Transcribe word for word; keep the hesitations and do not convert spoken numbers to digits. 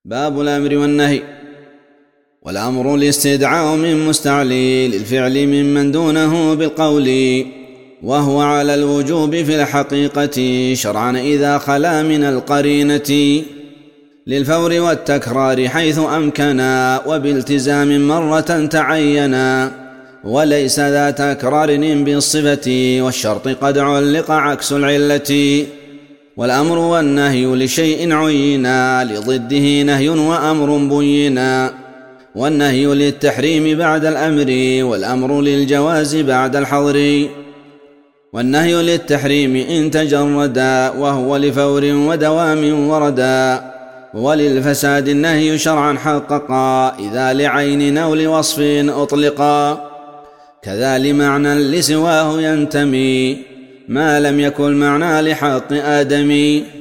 باب الأمر والنهي. والأمر الاستدعاء من مستعلي للفعل ممن دونه بالقول، وهو على الوجوب في الحقيقة شرعا إذا خلا من القرينة، للفور والتكرار حيث أمكنا وبالتزام مرة تعينا، وليس ذا تكرار بالصفة والشرط قد علق عكس العلة. والأمر والنهي لشيء عينا لضده نهي وأمر بينا، والنهي للتحريم بعد الأمر والأمر للجواز بعد الحظر. والنهي للتحريم إن تجردا وهو لفور ودوام وردا، وللفساد النهي شرعا حققا إذا لعين أو لوصف أطلقا، كذا لمعنى لسواه ينتمي ما لم يكن معنى لحق آدمي.